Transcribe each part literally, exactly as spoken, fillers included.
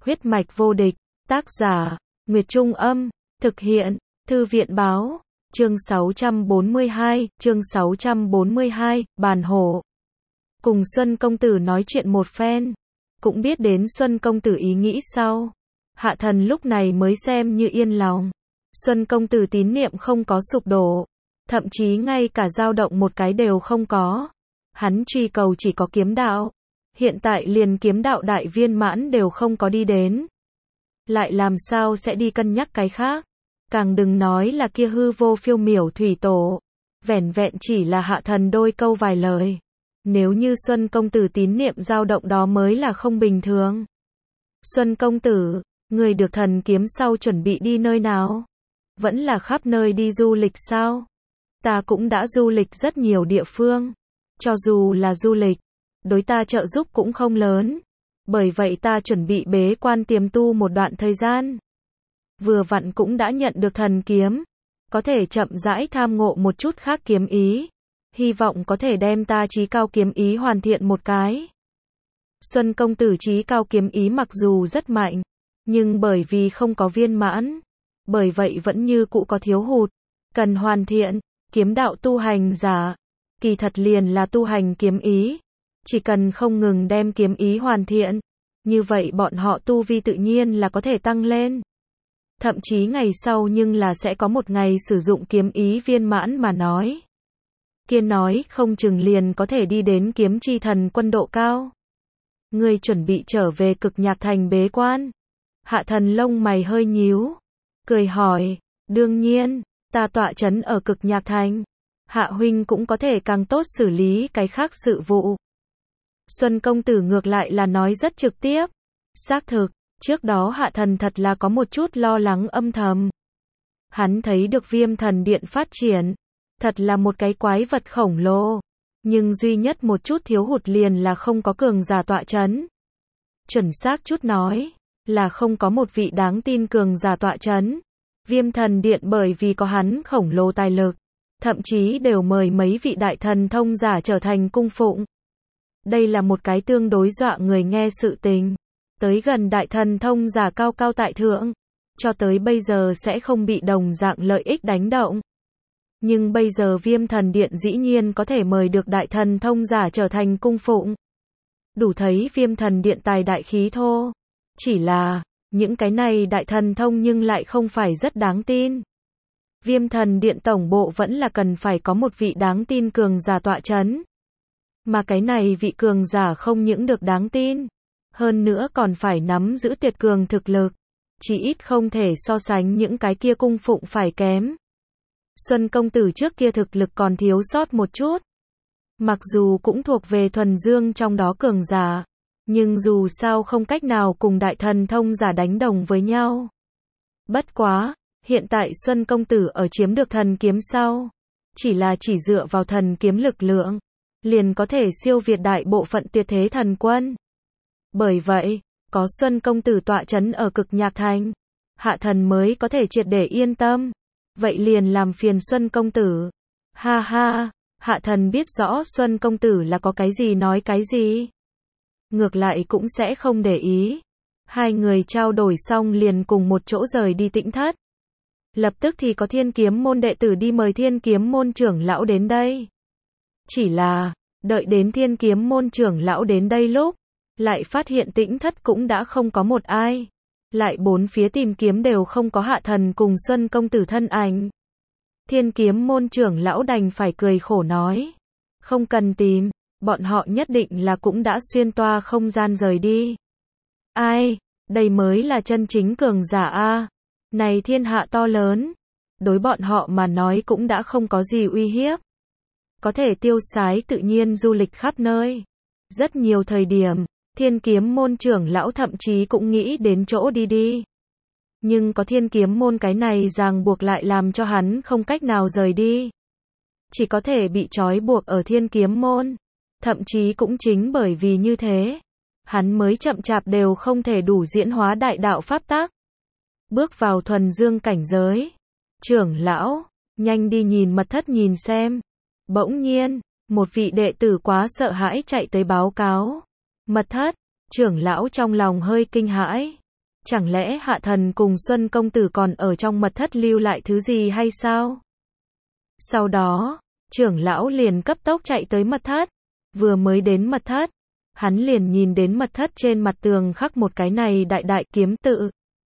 Huyết mạch vô địch, tác giả, Nguyệt Trung Âm, thực hiện, Thư viện Báo, chương sáu trăm bốn mươi hai, chương sáu trăm bốn mươi hai, bàn hổ. Cùng Xuân Công Tử nói chuyện một phen, cũng biết đến Xuân Công Tử ý nghĩ sau. Hạ Thần lúc này mới xem như yên lòng. Xuân Công Tử tín niệm không có sụp đổ, thậm chí ngay cả dao động một cái đều không có. Hắn truy cầu chỉ có kiếm đạo. Hiện tại liền kiếm đạo đại viên mãn đều không có đi đến. Lại làm sao sẽ đi cân nhắc cái khác. Càng đừng nói là kia hư vô phiêu miểu thủy tổ. Vẻn vẹn chỉ là Hạ Thần đôi câu vài lời. Nếu như Xuân Công Tử tín niệm dao động đó mới là không bình thường. Xuân Công Tử, người được thần kiếm sau chuẩn bị đi nơi nào? Vẫn là khắp nơi đi du lịch sao? Ta cũng đã du lịch rất nhiều địa phương. Cho dù là du lịch, đối ta trợ giúp cũng không lớn. Bởi vậy ta chuẩn bị bế quan tiềm tu một đoạn thời gian. Vừa vặn cũng đã nhận được thần kiếm. Có thể chậm rãi tham ngộ một chút khác kiếm ý. Hy vọng có thể đem ta chí cao kiếm ý hoàn thiện một cái. Xuân Công Tử chí cao kiếm ý mặc dù rất mạnh, nhưng bởi vì không có viên mãn, bởi vậy vẫn như cũ có thiếu hụt, cần hoàn thiện. Kiếm đạo tu hành giả, kỳ thật liền là tu hành kiếm ý, chỉ cần không ngừng đem kiếm ý hoàn thiện, như vậy bọn họ tu vi tự nhiên là có thể tăng lên. Thậm chí ngày sau nhưng là sẽ có một ngày sử dụng kiếm ý viên mãn mà nói. Kiên nói không chừng liền có thể đi đến kiếm chi thần quân độ cao. Ngươi chuẩn bị trở về Cực Nhạc Thành bế quan. Hạ Thần lông mày hơi nhíu, cười hỏi, đương nhiên, ta tọa trấn ở Cực Nhạc Thành. Hạ huynh cũng có thể càng tốt xử lý cái khác sự vụ. Xuân Công Tử ngược lại là nói rất trực tiếp. Xác thực, trước đó Hạ Thần thật là có một chút lo lắng âm thầm. Hắn thấy được Viêm Thần Điện phát triển, thật là một cái quái vật khổng lồ, nhưng duy nhất một chút thiếu hụt liền là không có cường giả tọa trấn. Chuẩn xác chút nói, là không có một vị đáng tin cường giả tọa trấn. Viêm Thần Điện bởi vì có hắn khổng lồ tài lực, thậm chí đều mời mấy vị đại thần thông giả trở thành cung phụng. Đây là một cái tương đối dọa người nghe sự tình. Tới gần đại thần thông giả cao cao tại thượng, cho tới bây giờ sẽ không bị đồng dạng lợi ích đánh động. Nhưng bây giờ Viêm Thần Điện dĩ nhiên có thể mời được đại thần thông giả trở thành cung phụng. Đủ thấy Viêm Thần Điện tài đại khí thô. Chỉ là, những cái này đại thần thông nhưng lại không phải rất đáng tin. Viêm Thần Điện tổng bộ vẫn là cần phải có một vị đáng tin cường giả tọa trấn. Mà cái này vị cường giả không những được đáng tin, hơn nữa còn phải nắm giữ tuyệt cường thực lực, chỉ ít không thể so sánh những cái kia cung phụng phải kém. Xuân Công Tử trước kia thực lực còn thiếu sót một chút. Mặc dù cũng thuộc về thuần dương trong đó cường giả, nhưng dù sao không cách nào cùng đại thần thông giả đánh đồng với nhau. Bất quá, hiện tại Xuân Công Tử ở chiếm được thần kiếm sau, chỉ là chỉ dựa vào thần kiếm lực lượng, liền có thể siêu việt đại bộ phận tuyệt thế thần quân. Bởi vậy, có Xuân Công Tử tọa trấn ở Cực Nhạc Thành, Hạ Thần mới có thể triệt để yên tâm. Vậy liền làm phiền Xuân Công Tử. Ha ha, Hạ Thần biết rõ Xuân Công Tử là có cái gì nói cái gì. Ngược lại cũng sẽ không để ý. Hai người trao đổi xong liền cùng một chỗ rời đi Tĩnh Thất. Lập tức thì có Thiên Kiếm môn đệ tử đi mời Thiên Kiếm môn trưởng lão đến đây. Chỉ là, đợi đến Thiên Kiếm môn trưởng lão đến đây lúc, lại phát hiện Tĩnh Thất cũng đã không có một ai. Lại bốn phía tìm kiếm đều không có Hạ Thần cùng Xuân Công Tử thân ảnh. Thiên Kiếm môn trưởng lão đành phải cười khổ nói. Không cần tìm, bọn họ nhất định là cũng đã xuyên toa không gian rời đi. Ai, đây mới là chân chính cường giả a. Này thiên hạ to lớn, đối bọn họ mà nói cũng đã không có gì uy hiếp. Có thể tiêu sái tự nhiên du lịch khắp nơi. Rất nhiều thời điểm, Thiên Kiếm môn trưởng lão thậm chí cũng nghĩ đến chỗ đi đi. Nhưng có Thiên Kiếm môn cái này ràng buộc lại làm cho hắn không cách nào rời đi. Chỉ có thể bị trói buộc ở Thiên Kiếm môn. Thậm chí cũng chính bởi vì như thế, hắn mới chậm chạp đều không thể đủ diễn hóa đại đạo pháp tắc. Bước vào thuần dương cảnh giới. Trưởng lão, nhanh đi nhìn mật thất nhìn xem. Bỗng nhiên, một vị đệ tử quá sợ hãi chạy tới báo cáo. Mật thất, trưởng lão trong lòng hơi kinh hãi. Chẳng lẽ Hạ Thần cùng Xuân Công Tử còn ở trong mật thất lưu lại thứ gì hay sao? Sau đó, trưởng lão liền cấp tốc chạy tới mật thất. Vừa mới đến mật thất, hắn liền nhìn đến mật thất trên mặt tường khắc một cái này đại đại kiếm tự.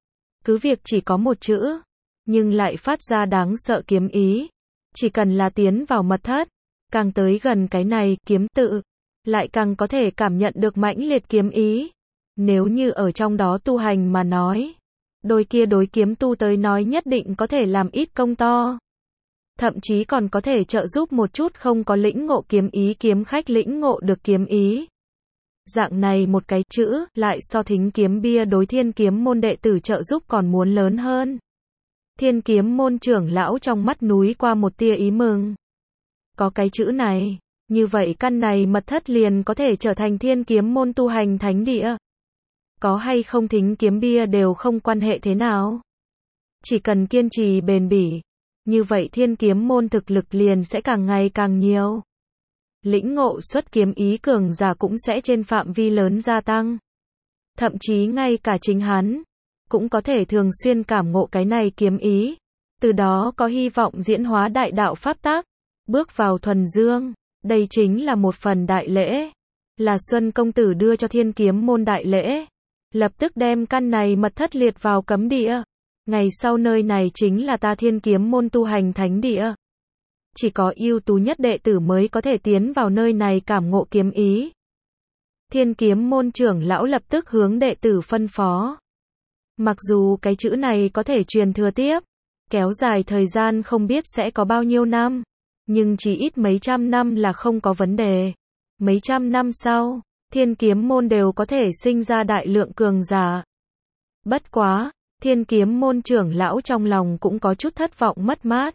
Cứ việc chỉ có một chữ, nhưng lại phát ra đáng sợ kiếm ý. Chỉ cần là tiến vào mật thất, càng tới gần cái này kiếm tự, lại càng có thể cảm nhận được mãnh liệt kiếm ý. Nếu như ở trong đó tu hành mà nói, đôi kia đối kiếm tu tới nói nhất định có thể làm ít công to. Thậm chí còn có thể trợ giúp một chút không có lĩnh ngộ kiếm ý kiếm khách lĩnh ngộ được kiếm ý. Dạng này một cái chữ, lại so thính kiếm bia đối thiên kiếm môn đệ tử trợ giúp còn muốn lớn hơn. Thiên kiếm môn trưởng lão trong mắt núi qua một tia ý mừng. Có cái chữ này, như vậy căn này mật thất liền có thể trở thành thiên kiếm môn tu hành thánh địa. Có hay không thính kiếm bia đều không quan hệ thế nào. Chỉ cần kiên trì bền bỉ, như vậy thiên kiếm môn thực lực liền sẽ càng ngày càng nhiều. Lĩnh ngộ xuất kiếm ý cường giả cũng sẽ trên phạm vi lớn gia tăng. Thậm chí ngay cả chính hắn, cũng có thể thường xuyên cảm ngộ cái này kiếm ý. Từ đó có hy vọng diễn hóa đại đạo pháp tắc, bước vào thuần dương. Đây chính là một phần đại lễ. Là Xuân Công Tử đưa cho thiên kiếm môn đại lễ. Lập tức đem căn này mật thất liệt vào cấm địa. Ngày sau nơi này chính là ta thiên kiếm môn tu hành thánh địa. Chỉ có ưu tú nhất đệ tử mới có thể tiến vào nơi này cảm ngộ kiếm ý. Thiên kiếm môn trưởng lão lập tức hướng đệ tử phân phó. Mặc dù cái chữ này có thể truyền thừa tiếp, kéo dài thời gian không biết sẽ có bao nhiêu năm, nhưng chỉ ít mấy trăm năm là không có vấn đề. Mấy trăm năm sau, thiên kiếm môn đều có thể sinh ra đại lượng cường giả. Bất quá, thiên kiếm môn trưởng lão trong lòng cũng có chút thất vọng mất mát.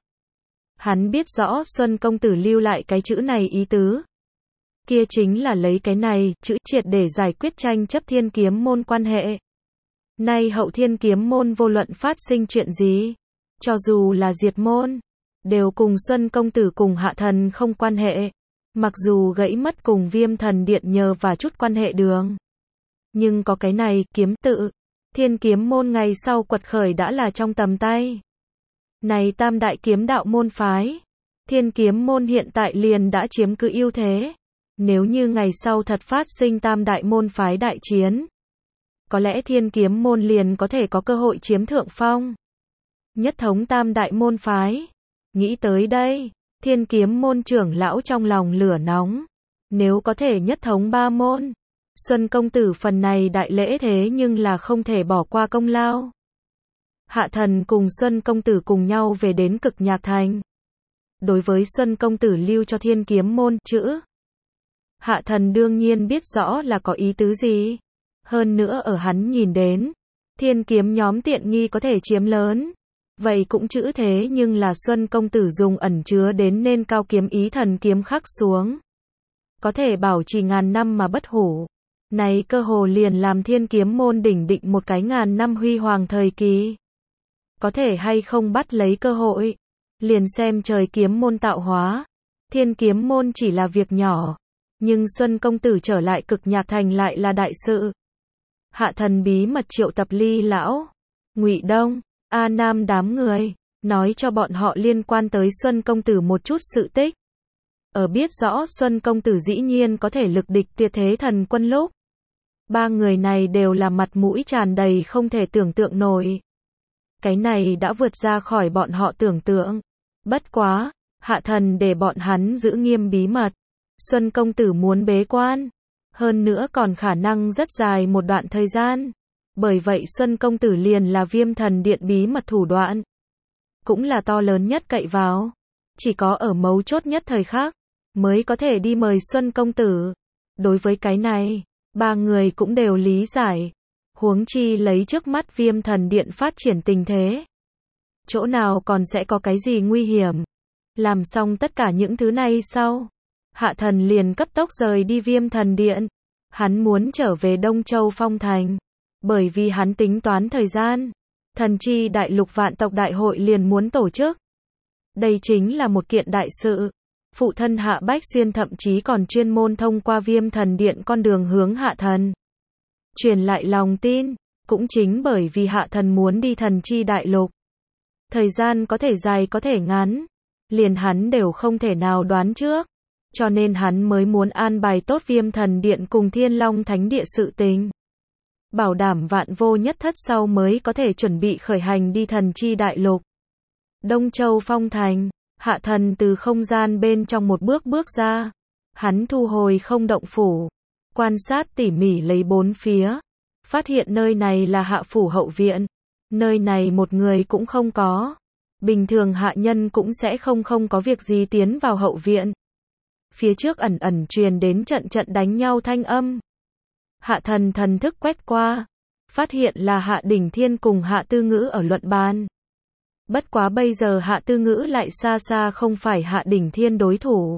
Hắn biết rõ Xuân Công Tử lưu lại cái chữ này ý tứ. Kia chính là lấy cái này, chữ triệt để giải quyết tranh chấp thiên kiếm môn quan hệ. Nay hậu thiên kiếm môn vô luận phát sinh chuyện gì, cho dù là diệt môn, đều cùng Xuân Công Tử cùng Hạ Thần không quan hệ. Mặc dù gãy mất cùng Viêm Thần Điện nhờ và chút quan hệ đường. Nhưng có cái này, kiếm tự, thiên kiếm môn ngày sau quật khởi đã là trong tầm tay. Này tam đại kiếm đạo môn phái, thiên kiếm môn hiện tại liền đã chiếm cứ ưu thế. Nếu như ngày sau thật phát sinh tam đại môn phái đại chiến, có lẽ thiên kiếm môn liền có thể có cơ hội chiếm thượng phong. Nhất thống tam đại môn phái. Nghĩ tới đây, thiên kiếm môn trưởng lão trong lòng lửa nóng. Nếu có thể nhất thống ba môn, Xuân Công Tử phần này đại lễ thế nhưng là không thể bỏ qua công lao. Hạ Thần cùng Xuân Công Tử cùng nhau về đến Cực Nhạc Thành. Đối với Xuân Công Tử lưu cho thiên kiếm môn chữ, Hạ Thần đương nhiên biết rõ là có ý tứ gì. Hơn nữa ở hắn nhìn đến, thiên kiếm nhóm tiện nghi có thể chiếm lớn. Vậy cũng chữ thế nhưng là Xuân Công Tử dùng ẩn chứa đến nên cao kiếm ý thần kiếm khắc xuống. Có thể bảo trì ngàn năm mà bất hủ. Này cơ hồ liền làm thiên kiếm môn đỉnh định một cái ngàn năm huy hoàng thời kỳ. Có thể hay không bắt lấy cơ hội, liền xem trời kiếm môn tạo hóa. Thiên kiếm môn chỉ là việc nhỏ, nhưng Xuân Công Tử trở lại Cực Nhạc Thành lại là đại sự. Hạ Thần bí mật triệu tập Ly lão, Ngụy Đông, A Nam đám người, nói cho bọn họ liên quan tới Xuân Công Tử một chút sự tích. Ở biết rõ Xuân Công Tử dĩ nhiên có thể lực địch tuyệt thế thần quân lúc, ba người này đều là mặt mũi tràn đầy không thể tưởng tượng nổi. Cái này đã vượt ra khỏi bọn họ tưởng tượng. Bất quá, Hạ Thần để bọn hắn giữ nghiêm bí mật. Xuân Công Tử muốn bế quan, hơn nữa còn khả năng rất dài một đoạn thời gian. Bởi vậy Xuân Công Tử liền là Viêm Thần Điện bí mật thủ đoạn, cũng là to lớn nhất cậy vào. Chỉ có ở mấu chốt nhất thời khắc, mới có thể đi mời Xuân Công Tử. Đối với cái này, ba người cũng đều lý giải. Huống chi lấy trước mắt Viêm Thần Điện phát triển tình thế, chỗ nào còn sẽ có cái gì nguy hiểm. Làm xong tất cả những thứ này sau, Hạ Thần liền cấp tốc rời đi Viêm Thần Điện. Hắn muốn trở về Đông Châu Phong Thành, bởi vì hắn tính toán thời gian, Thần Chi Đại Lục Vạn Tộc Đại Hội liền muốn tổ chức. Đây chính là một kiện đại sự. Phụ thân Hạ Bách Xuyên thậm chí còn chuyên môn thông qua Viêm Thần Điện con đường hướng Hạ Thần truyền lại lòng tin, Cũng chính bởi vì hạ thần muốn đi thần chi đại lục. Thời gian có thể dài có thể ngắn. Liền hắn đều không thể nào đoán trước. Cho nên hắn mới muốn an bài tốt Viêm Thần Điện cùng Thiên Long Thánh Địa sự tình. Bảo đảm vạn vô nhất thất sau mới có thể chuẩn bị khởi hành đi thần chi đại lục. Đông Châu Phong Thành, hạ thần từ không gian bên trong một bước bước ra. Hắn thu hồi không động phủ. Quan sát tỉ mỉ lấy bốn phía. Phát hiện nơi này là hạ phủ hậu viện. Nơi này một người cũng không có. Bình thường hạ nhân cũng sẽ không không có việc gì tiến vào hậu viện. Phía trước ẩn ẩn truyền đến trận trận đánh nhau thanh âm. Hạ thần thần thức quét qua. Phát hiện là Hạ Đỉnh Thiên cùng Hạ Tư Ngữ ở luận bàn. Bất quá bây giờ Hạ Tư Ngữ lại xa xa không phải Hạ Đỉnh Thiên đối thủ.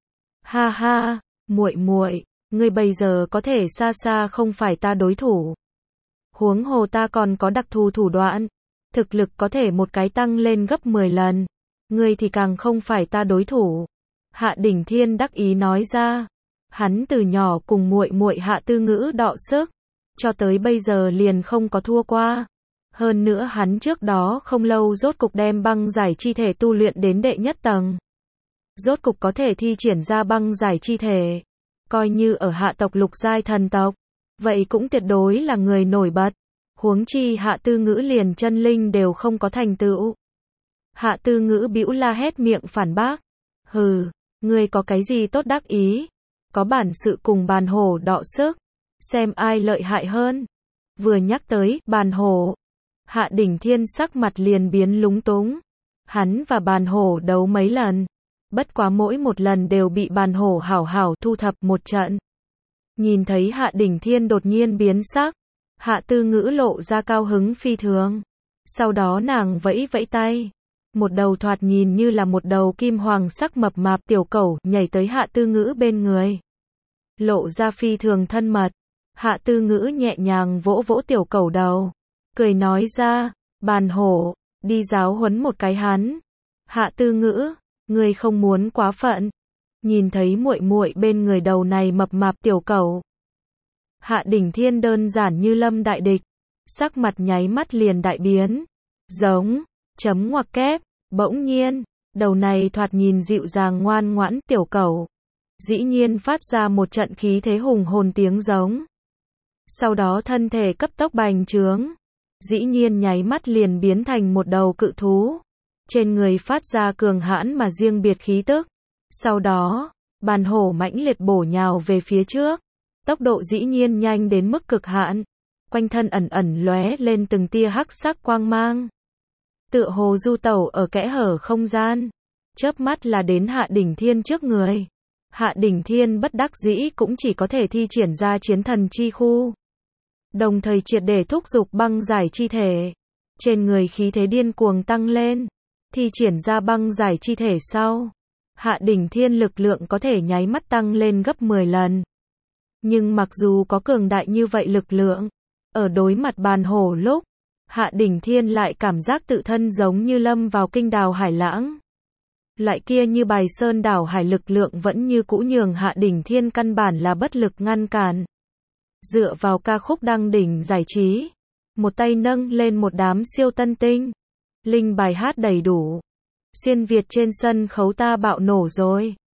Ha ha, muội muội, ngươi bây giờ có thể xa xa không phải ta đối thủ. Huống hồ ta còn có đặc thù thủ đoạn. Thực lực có thể một cái tăng lên gấp mười lần. Ngươi thì càng không phải ta đối thủ. Hạ Đỉnh Thiên đắc ý nói ra. Hắn từ nhỏ cùng muội muội Hạ Tư Ngữ đọ sức. Cho tới bây giờ liền không có thua qua. Hơn nữa hắn trước đó không lâu rốt cục đem băng giải chi thể tu luyện đến đệ nhất tầng. Rốt cục có thể thi triển ra băng giải chi thể. Coi như ở hạ tộc lục giai thần tộc. Vậy cũng tuyệt đối là người nổi bật. Huống chi Hạ Tư Ngữ liền chân linh đều không có thành tựu. Hạ Tư Ngữ bĩu la hét miệng phản bác. Hừ, ngươi có cái gì tốt đắc ý? Có bản sự cùng bàn hổ đọ sức. Xem ai lợi hại hơn. Vừa nhắc tới bàn hổ. Hạ Đỉnh Thiên sắc mặt liền biến lúng túng. Hắn và bàn hổ đấu mấy lần. Bất quá mỗi một lần đều bị bàn hổ hảo hảo thu thập một trận. Nhìn thấy Hạ Đỉnh Thiên đột nhiên biến sắc. Hạ Tư Ngữ lộ ra cao hứng phi thường. Sau đó nàng vẫy vẫy tay. Một đầu thoạt nhìn như là một đầu kim hoàng sắc mập mạp tiểu cẩu nhảy tới Hạ Tư Ngữ bên người. Lộ ra phi thường thân mật. Hạ Tư Ngữ nhẹ nhàng vỗ vỗ tiểu cẩu đầu. Cười nói ra, bàn hổ, đi giáo huấn một cái hắn. Hạ Tư Ngữ, ngươi không muốn quá phận. Nhìn thấy muội muội bên người đầu này mập mạp tiểu cẩu. Hạ Đỉnh Thiên đơn giản như lâm đại địch. Sắc mặt nháy mắt liền đại biến. Giống, chấm ngoặc kép, bỗng nhiên, đầu này thoạt nhìn dịu dàng ngoan ngoãn tiểu cẩu. Dĩ nhiên phát ra một trận khí thế hùng hồn tiếng giống. Sau đó thân thể cấp tốc bành trướng. Dĩ nhiên nháy mắt liền biến thành một đầu cự thú. Trên người phát ra cường hãn mà riêng biệt khí tức. Sau đó, bàn hổ mãnh liệt bổ nhào về phía trước. Tốc độ dĩ nhiên nhanh đến mức cực hạn. Quanh thân ẩn ẩn lóe lên từng tia hắc sắc quang mang. Tựa hồ du tẩu ở kẽ hở không gian. Chớp mắt là đến Hạ Đỉnh Thiên trước người. Hạ Đỉnh Thiên bất đắc dĩ cũng chỉ có thể thi triển ra chiến thần chi khu. Đồng thời triệt để thúc giục băng giải chi thể. Trên người khí thế điên cuồng tăng lên. Thi triển ra băng giải chi thể sau. Hạ Đỉnh Thiên lực lượng có thể nháy mắt tăng lên gấp mười lần. Nhưng mặc dù có cường đại như vậy lực lượng. Ở đối mặt bàn hổ lúc. Hạ Đỉnh Thiên lại cảm giác tự thân giống như lâm vào kinh đào hải lãng. Loại kia như bài sơn đảo hải lực lượng vẫn như cũ nhường Hạ Đỉnh Thiên căn bản là bất lực ngăn cản. Dựa vào ca khúc đăng đỉnh giải trí. Một tay nâng lên một đám siêu tân tinh. Linh bài hát đầy đủ. Xuyên Việt trên sân khấu ta bạo nổ rồi.